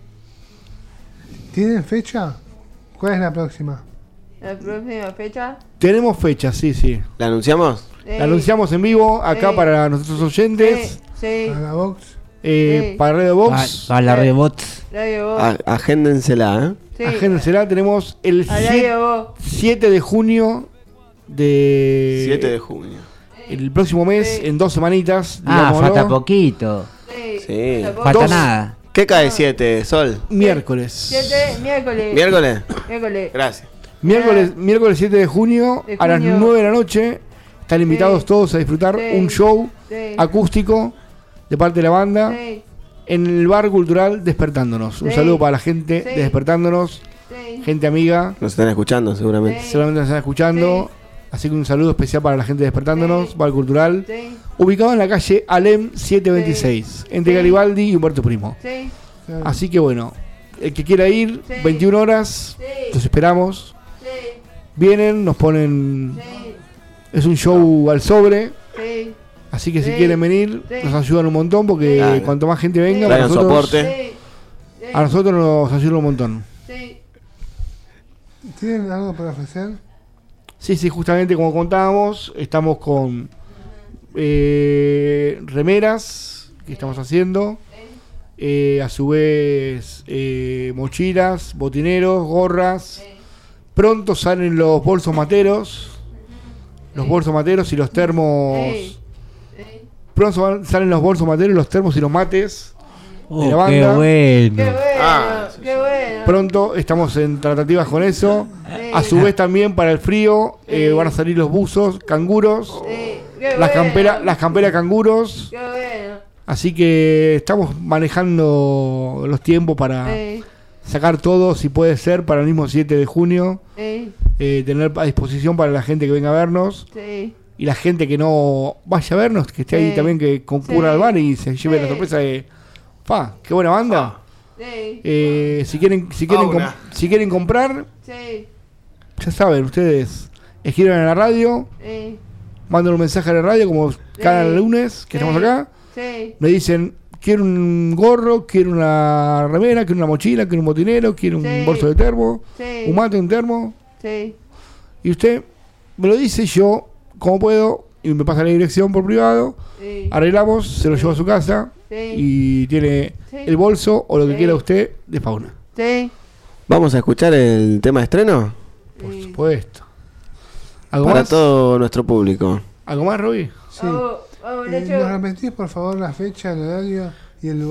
¿Tienen fecha? ¿Cuál es la próxima? La próxima fecha. Tenemos fecha, sí, sí. ¿La anunciamos? Sí. La anunciamos en vivo acá Sí. para nuestros oyentes, Sí. ¿Para la box? eh, Sí. para Radio Box. Para la rebots. Radio Voz. A- agéndensela, ¿eh? Sí. Agéndensela, tenemos el Al siete Radio Voz. siete de junio de... siete de junio. El próximo mes, en dos semanitas. Ah, digámoslo. falta poquito. Sí. Falta Dos- nada. ¿Qué cae siete, Sol? Miércoles. Siete, miércoles. ¿Miércoles? Miércoles. Gracias. Miércoles, miércoles siete de junio, De a las junio. nueve de la noche. Están invitados Sí. todos a disfrutar Sí. un show Sí. acústico de parte de la banda Sí. en el bar cultural Despertándonos. Un Sí. saludo para la gente Sí. de Despertándonos, Sí. gente amiga. Nos están escuchando, seguramente. Seguramente nos están escuchando. Así que un saludo especial para la gente de Despertándonos, bar cultural. Sí. Ubicado en la calle Alem setecientos veintiséis, entre Sí. Garibaldi y Humberto Primo. Sí. Así que bueno, el que quiera ir, Sí. veintiuna horas, Sí. los esperamos. Sí. Vienen, nos ponen. Sí. Es un show al sobre. Sí. Así que si Sí. quieren venir, Sí. nos ayudan un montón porque Claro. cuanto más gente venga, Traigan para nosotros, soporte. Sí. a nosotros nos ayuda un montón. Sí. ¿Tienen algo para ofrecer? Sí, sí, justamente como contábamos, estamos con eh, remeras que estamos haciendo. Eh, a su vez, eh, mochilas, botineros, gorras. Pronto salen los bolsos materos. Los bolsos materos y los termos. Sí. Pronto van- salen los bolsos materos, los termos y los mates Oh, de la qué banda. bueno. Qué bueno. Ah, Qué bueno. Pronto estamos en tratativas con eso. A su vez también para el frío eh, van a salir los buzos, canguros, Sí. Qué las bueno. camperas, las camperas canguros. Qué bueno. Así que estamos manejando los tiempos para Sí. sacar todo, si puede ser, para el mismo siete de junio. Sí. Eh, tener a disposición para la gente que venga a vernos. Sí. Y la gente que no vaya a vernos, que esté ahí Sí. también, que concurra Sí. al bar y se lleve Sí. la sorpresa de... ¡Fa! ¡Qué buena banda! Sí. Eh, si quieren si quieren, com- Fauna. si quieren comprar, Sí. ya saben, ustedes escriban en la radio, Sí. mandan un mensaje a la radio como cada lunes que Sí. estamos acá. Sí. Me dicen, quiero un gorro, quiero una remera, quiero una mochila, quiero un botinero, quiero un Sí. bolso de termo, Sí. un mate, un termo. Sí. Y usted me lo dice, yo, como puedo, y me pasa la dirección por privado, Sí. arreglamos, se lo llevo a su casa Sí. y tiene Sí. el bolso o lo que Sí. quiera usted de fauna. Sí. ¿Vamos a escuchar el tema de estreno? Por supuesto. ¿Algo Para más? todo nuestro público. ¿Algo más, Roby? Sí. Vamos, vamos, Eh, Nacho. ¿Nos repetís por favor la fecha, el horario y el lugar?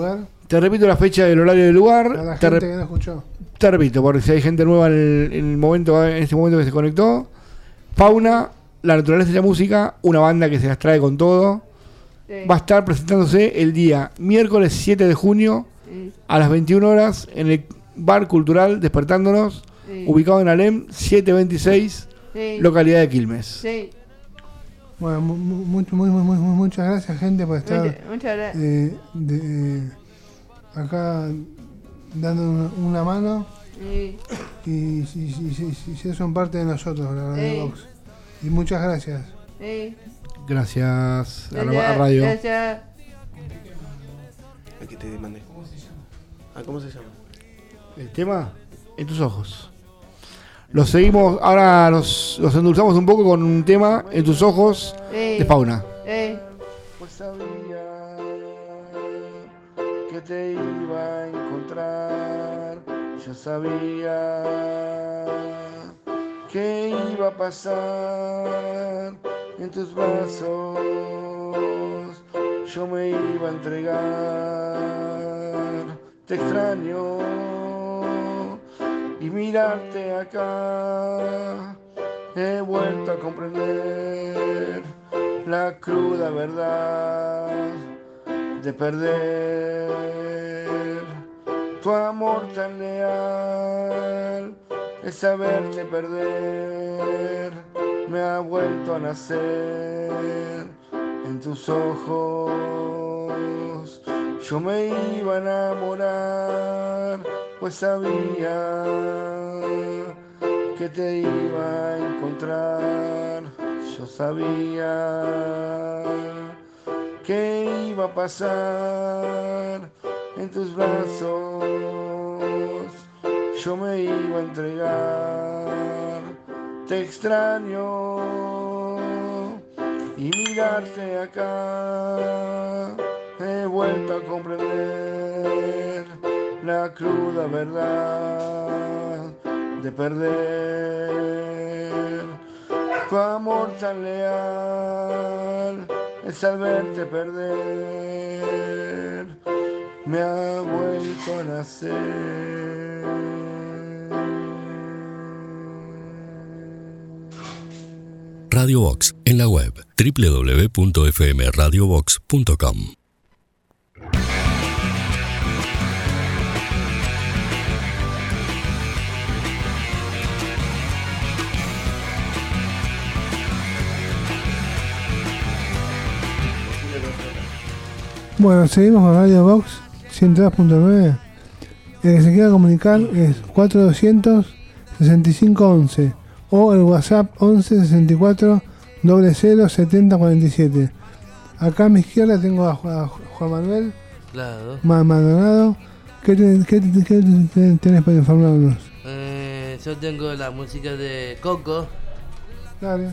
Te repito la fecha, del horario del lugar. A la te, gente re- que no escuchó. te repito, porque si hay gente nueva en, el, en, el momento, en este momento que se conectó. Fauna, la naturaleza y la música, una banda que se las trae con todo. Sí. Va a estar presentándose el día miércoles siete de junio Sí. a las veintiuna horas en el Bar Cultural Despertándonos, Sí. ubicado en Alem setecientos veintiséis, Sí. localidad de Quilmes. Sí. Bueno, mu- mu- mucho- muy, muy, muy, muchas gracias, gente, por estar Muchas- muchas gracias. eh, de- eh, acá dando una, una mano. Sí. Y, y, y- y- y- y son parte de nosotros, la Radio Sí. Box. Y muchas gracias. Sí. Gracias a la Gracias, a radio. gracias. Aquí te mandé. ¿Cómo se llama? Ah, ¿cómo se llama? El tema, En tus ojos. Los seguimos, ahora los, los endulzamos un poco con un tema, En tus ojos, Sí. de Fauna. Sí. Pues sabía que te iba a encontrar, yo sabía que iba a pasar en tus brazos, yo me iba a entregar, te extraño y mirarte acá, he vuelto a comprender la cruda verdad de perder tu amor tan leal, es saberte perder, me ha vuelto a nacer en tus ojos, yo me iba a enamorar, pues sabía que te iba a encontrar, yo sabía que iba a pasar en tus brazos, yo me iba a entregar, te extraño y mirarte acá, he vuelto a comprender la cruda verdad de perder tu amor tan leal, es al verte perder, me ha vuelto a nacer. Radio Box en la web doble u doble u doble u punto f m radio box punto com. Bueno, seguimos con Radio Box ciento dos punto nueve. El que se quiera comunicar es cuatro doscientos sesenta y cinco once o el WhatsApp once sesenta y cuatro cero cero setenta cuarenta y siete. Acá a mi izquierda tengo a, Ju- a Juan Manuel Claro. Ma- Maldonado. ¿Qué, ten- qué, ten- qué ten- tenés para informarnos? Eh, yo tengo la música de Coco Dale.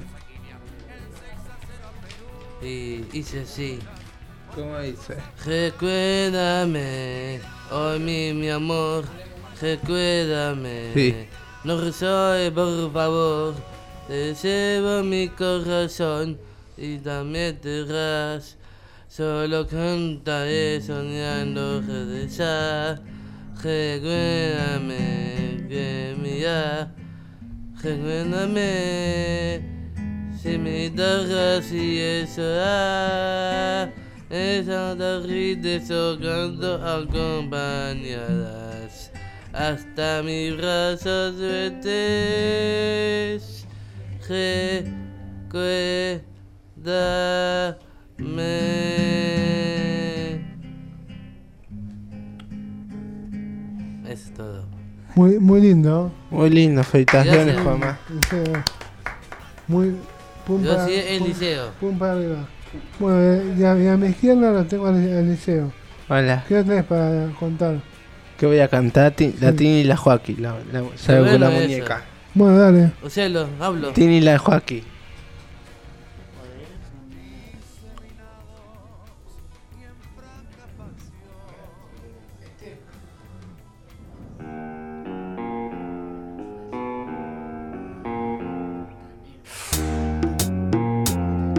y hice así. ¿Cómo dice? Recuérdame, oh mi, mi amor, recuérdame. Sí. No rezoe, por favor, te llevo mi corazón y también te ras. Solo cantaré soñando regresar. Recuérdame que mira, recuérdame si me das y eso ah. Esa tarde tocando acompañadas hasta mis brazos verdes. Recuérdame. Eso es todo. Muy, muy lindo. Muy lindo, felicitaciones, Gracias. Juanma. Liceo. Muy. Pum Yo para- sí, el pum- liceo. Pum para arriba. Bueno, eh, y a, y a mi izquierda lo tengo al, al liceo. Hola. ¿Qué tenés para contar? Que voy a cantar Ti- la Tini y la Joaquín, la, la, salgo con la bueno eso. muñeca. Bueno, dale. Ocelo, hablo. Tini y la Joaquín.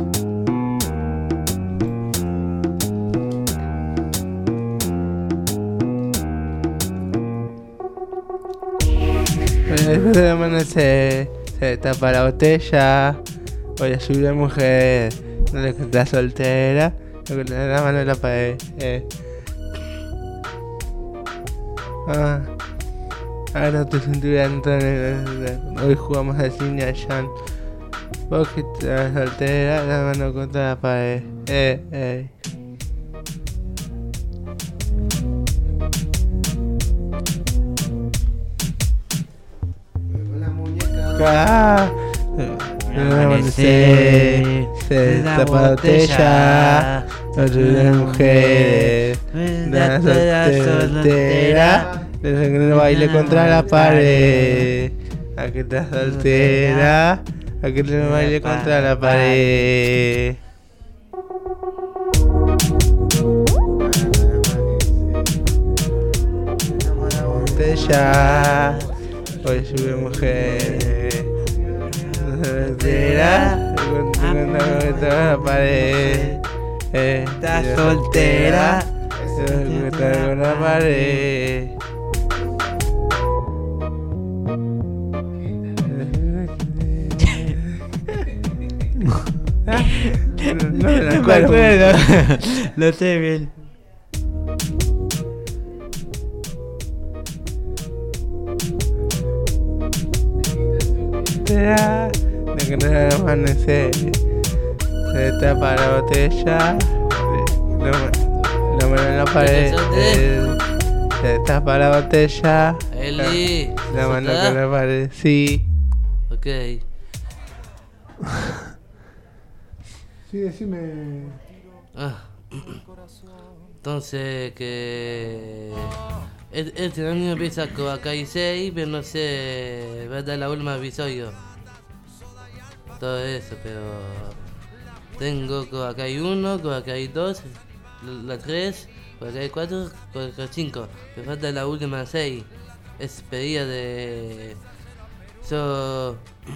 Thank Después de amanecer, se tapa la botella. Voy a subir a mujer, no le está soltera. Lo que le da la mano en la pared. Eh. Ah. Ahora tu cintura entra en. Hoy jugamos al cine a Jan. Vos que estás soltera, la mano contra la pared. Eh, eh. Ah, el amanecer, se tapa la botella, no de mujeres, la soltera, el baile contra la pared, a que estás soltera, a que te baile contra la pared. Botella, hoy sube mujer, soltera, contra la pared, estás soltera, contra la pared. No me la acuerdo. Lo sé bien. De que no se amanecer, se tapa la botella, la mano en la pared, se tapa la botella, Eli, la mano con la pared, sí. Ok. Sí, decime. Ah. Entonces que es- este año empieza con acá y seis, pero no sé, va a dar la última episodio. Todo eso, pero tengo con acá hay uno, con acá hay dos, la la tres, con acá hay cuatro, con acá hay cinco. Me falta la última seis. Es pedida de yo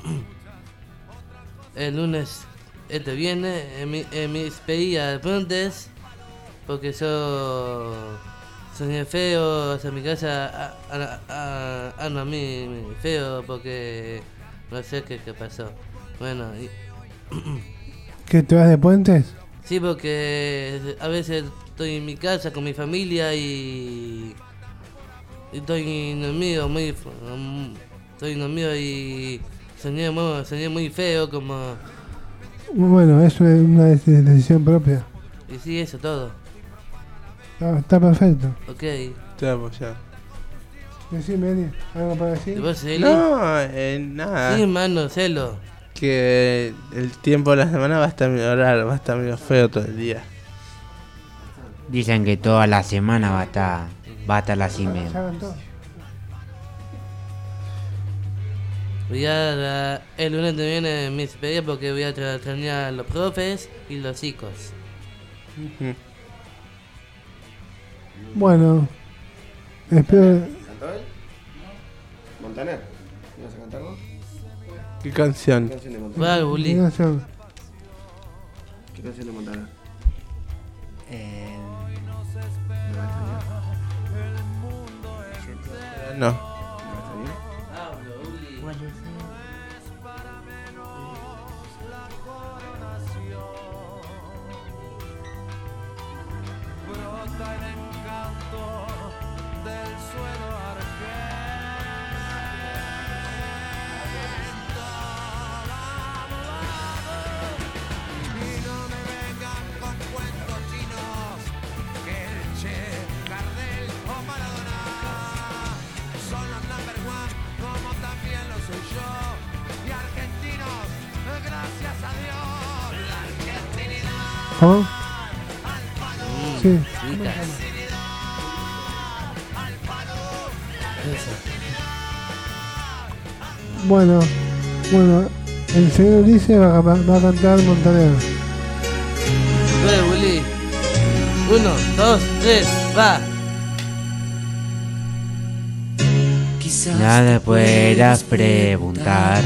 el lunes este viene en mi, en mi despedida de Pontes, porque yo soñé feo hacia mi casa, a, a, a, a, no, a mí feo, porque no sé qué, qué pasó. Bueno, y, ¿Qué, te vas de Puentes? sí, porque a veces estoy en mi casa con mi familia y, y estoy dormido muy, um, estoy dormido y soñé, muy- soñé muy feo, como. Bueno, es una, una dec- decisión propia. Y sí, eso todo. Está, está perfecto. Ok. Te voy a apoyar. Decime, Eli, ¿algo para decir? ¿Y vos, Eli? No, eh, nada. Sí, hermano, celo. Que el tiempo de la semana va a estar medio raro, va a estar medio feo todo el día. Dicen que toda la semana va a estar, va a estar así Se mismo. hagan todo. Voy a la- el lunes que viene mi despedida porque voy a tra- extrañar a los profes y los chicos. Bueno, espero. ¿Cantó él? ¿Montaner? ¿Ibas a cantar vos? ¿Qué canción? ¿Qué canción de Va, Montaner? Bully. ¿Qué canción? ¿Qué canción de Montaner? Eh, ¿Me va a extrañar? No. ¿Me va a extrañar? ¿Cómo? Sí. Bueno, bueno, el señor Ulises va, a- va a cantar Montaner. Va, Bully. Uno, dos, tres, va. nada puedas preguntar.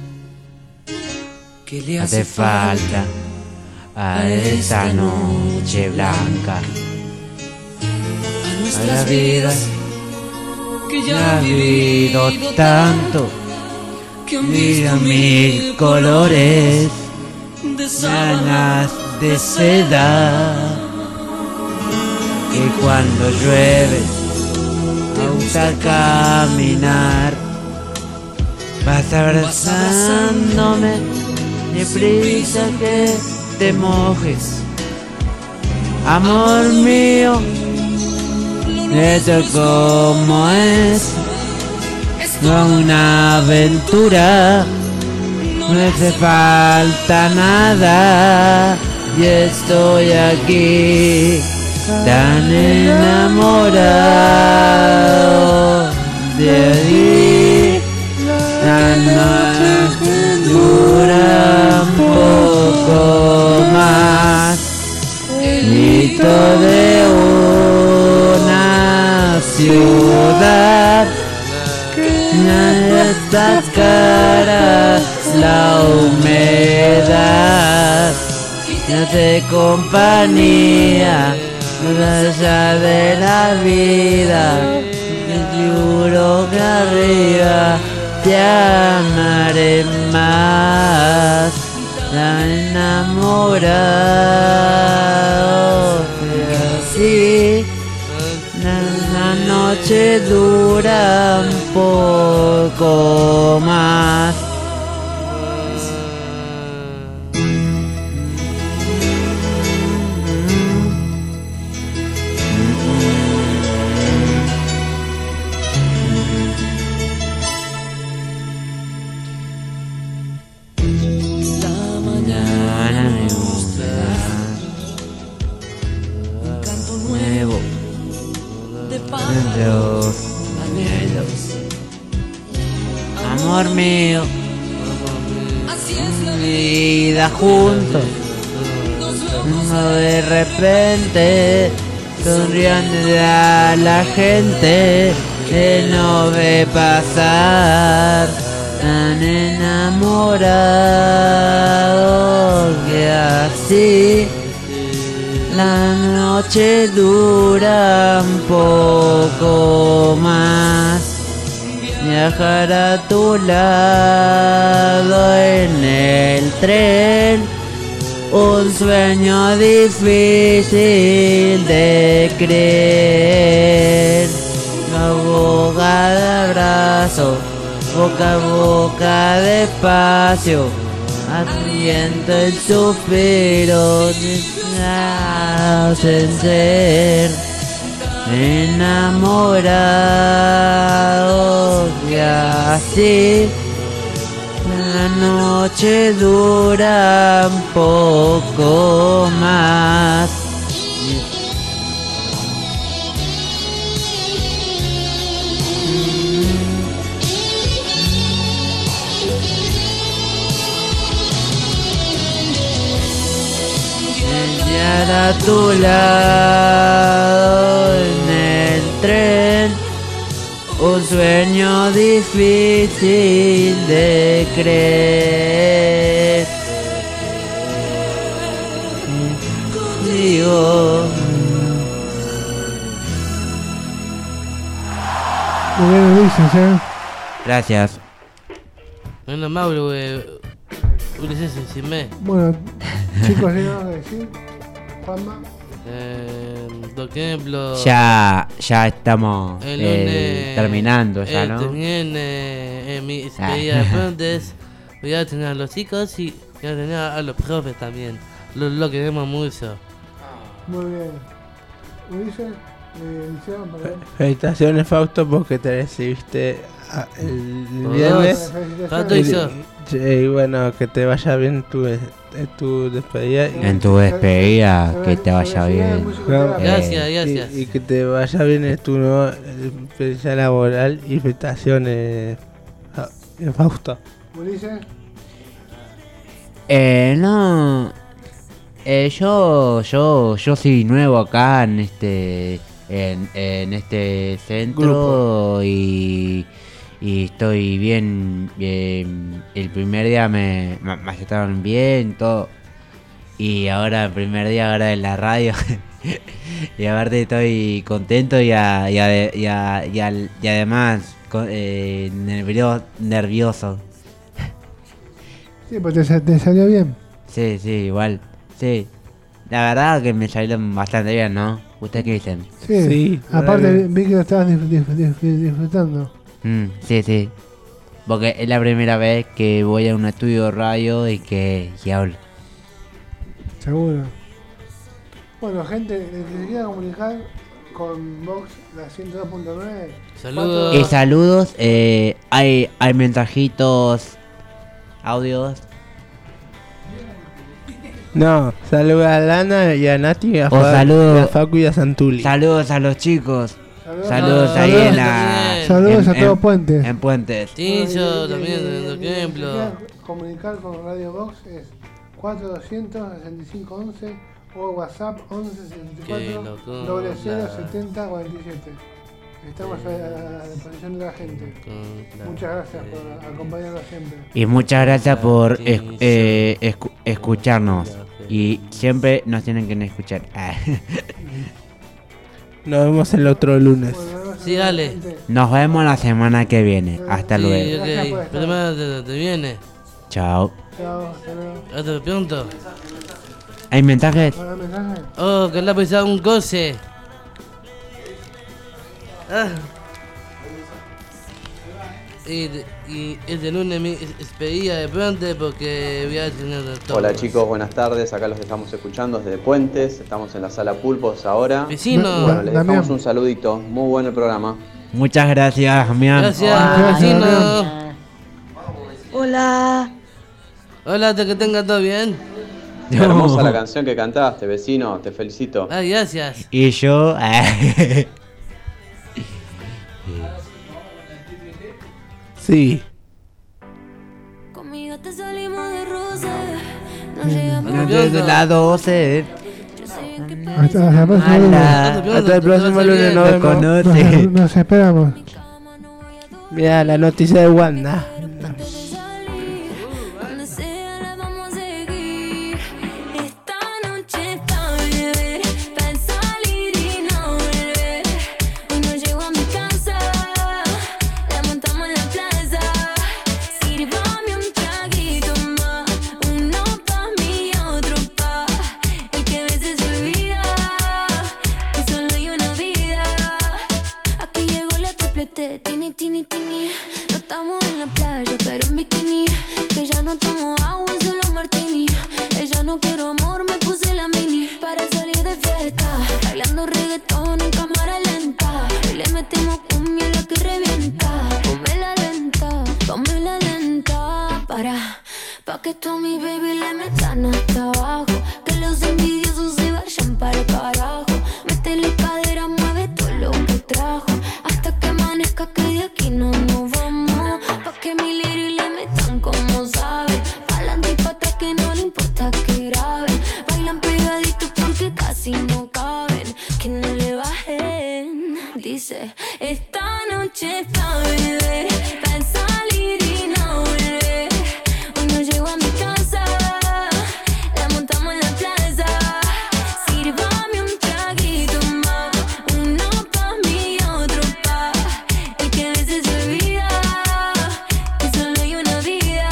¿Qué le Hace falta a esta noche blanca. a A nuestras las vidas? vidas que ya has vivido tanto, mira mil colores, ganas de seda, que cuando llueve gusta caminar, vas abrazándome, ni prisa que te mojes, amor mío, esto como es, no una aventura, no hace falta nada, y estoy aquí tan enamorado de ti. La noche dura un poco más, grito de una ciudad, de estas caras la humedad, no hace compañía, más allá de la vida, te juro que arriba te amaré más, tan enamorado de así. La noche dura un poco más. Los anhelos, amor mío, vida juntos, de repente sonriendo a la gente que no ve pasar, tan enamorado que así. La noche dura un poco más, viajar a tu lado en el tren, un sueño difícil de creer. La boca de abrazo, boca a boca despacio, aliento el suspiro de hacen ser enamorado, y así la noche dura un poco más. A tu lado en el tren, un sueño difícil de creer. Digo, muy bien, Ulises, ¿eh? Gracias. Bueno, Mauro, eh, Ulises encima. Bueno, chicos, ¿hay algo que decir? Juanma. Eh, por ejemplo, Ya, ya estamos el eh, lunes, terminando ya, eh, ¿no? También eh, en mi despedida de puentes voy a tener a los chicos y voy a tener a los profes también. Lo, lo queremos mucho. Muy bien. Ulises, eh, iniciaron para ver. Felicitaciones, Fausto, porque te recibiste a- el Por viernes. dos. Fausto hizo. Y, y bueno, que te vaya bien tu, en tu despedida. y- En tu despedida, que te vaya bien. No, Gracias, y- gracias. Y, que te vaya bien en tu nueva experiencia laboral y felicitaciones, Fa- Fausto. Ulises. Eh, no. Eh, yo, yo, yo soy nuevo acá en este, en, en este centro Grupo. y, y estoy bien, bien. El primer día me, me, me aceptaron bien, todo. Y ahora el primer día ahora en la radio Y aparte estoy contento y, a- y, a- y, a- y al- y además co- eh, nervio- nervioso. Sí, pues te, sa- te salió bien. Sí, sí, igual. Sí. La verdad que me salieron bastante bien, ¿no? ¿Ustedes qué dicen? Sí. Aparte vi, vi que lo estabas dif- dif- dif- disfrutando. Mm, sí, sí. Porque es la primera vez que voy a un estudio de radio y que, que hablo. Seguro. Bueno, gente, el que se quiera comunicar con Vox, la ciento dos punto nueve. Y saludos, eh, hay, hay mensajitos, audios. No, saluda a Lana y a Nati, a, O Fa- saludo- y a Facu y a Santuli. Saludos a los chicos. Saludos, Saludos a- ahí saludos en la. Saludos en- a todo en- Puentes. En Puentes. Tincho, Bueno, y- también, y- por y- y- ejemplo. si quieren comunicar con Radio Box es cuatro doscientos sesenta y cinco once o WhatsApp once sesenta y Qué cuatro locura. doble cero setenta cuarenta y siete. Estamos a a la disposición de la gente. Muchas gracias por acompañarnos siempre. Y muchas gracias por es- eh, escu- escucharnos. Y siempre nos tienen que escuchar. Ah. Nos vemos el otro lunes. Sí, dale. Nos vemos la semana que viene. Hasta Sí, luego. ok. Pero más te, te viene. Chao. Chao, hasta luego. Hasta pronto. ¿Hay mensajes? ¿Ahora mensaje? Oh, que le ha pisado un coche. Ah. Y, y este lunes mi despedida de pronto porque voy a tener todo. Hola chicos, buenas tardes. Acá los estamos escuchando desde Puentes. Estamos en la sala Pulpos ahora. Vecino. Bueno, les Damián. dejamos un saludito. Muy bueno el programa. Muchas gracias, Damián. Gracias, vecino. Hola. Hola, que tenga todo bien. Qué hermosa la canción que cantaste, vecino. Te felicito. Ay, gracias. Y yo. Sí. Conmigo te salimos de roce. No llegamos No, desde la doce. Hasta la próxima A lunes. la- Hasta el próximo lunes nos vemos. conoce. Nos, nos esperamos. Mira la noticia de Wanda. donde sea la vamos a seguir. Esta noche es pa' beber, pa' salir y no volver. Hoy no llego a mi casa, la montamos en la plaza. Sírvame un traguito más, uno pa' mí y otro pa' el que a veces se olvida que solo hay una vida. Aquí llegó la triplete, tini, tini, tini. No estamos en la playa, pero en bikini. Que ya no tomo agua, solo martini. Ella no quiero amor, me puse la mini. Para salir de fiesta, bailando reggaetón en cámara lenta. Y le metemos cumbia la que revienta. Ponme la lenta, ponme la lenta. Para, pa' que tú a mi baby le metan hasta abajo. Que los envidiosos se vayan para el carajo. Métele cadera, mueve todo lo que trajo. Hasta que amanezca que de aquí no nos vamos. Pa' que mi liri le metan como saben. Pa'lante y pa' atrás que no le importa que graben. Bailan pegaditos porque casi no caben. Que no le bajen. Dice, esta noche es pa' beber, pa' salir y no volver. Hoy no llego a mi casa, la montamos en la plaza. Sírvame un traguito más, uno pa' mí y otro pa' el que a veces se olvida que solo hay una vida.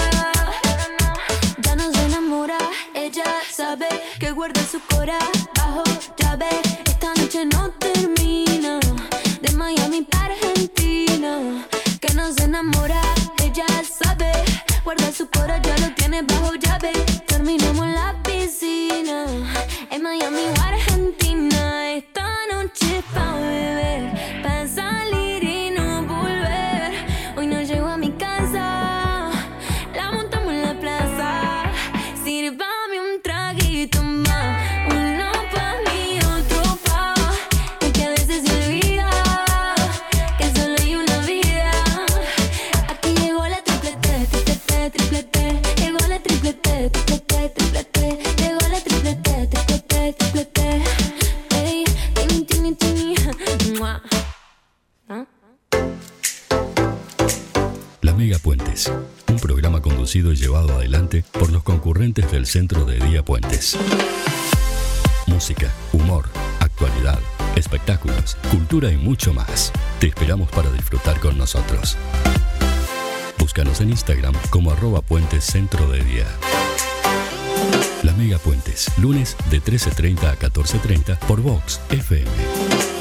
Ya no se enamora, ella sabe que guarda su cora bajo llave. Esta noche no termina, de Miami para Argentina. Que no se enamora, ella sabe, guarda su cora, ya lo tiene bajo llave. Terminamos en la piscina, en Miami o Argentina. Esta noche es pa' beber, pa' salir y no volver. Hoy no llego a mi casa, la montamos en la plaza. Sírvame un traguito más, uno pa' mí, otro pa' el que a veces se olvida que solo hay una vida. Aquí llegó la triplete, triplete, triplete. Llegó la triplete, triplete, triplete. Llegó la triplete, triplete, triplete. Ey, tini, tini, tini. Mua. ¿Ah? La Mega Puentes, un programa conducido y llevado adelante por los concurrentes del Centro de Día Puentes. Música, humor, actualidad. actualidad, espectáculos, cultura y mucho más. Te esperamos para disfrutar con nosotros. Búscanos en Instagram como arroba Puentes Centro de Día. La Mega Puentes, lunes de trece treinta a catorce treinta por Vox F M.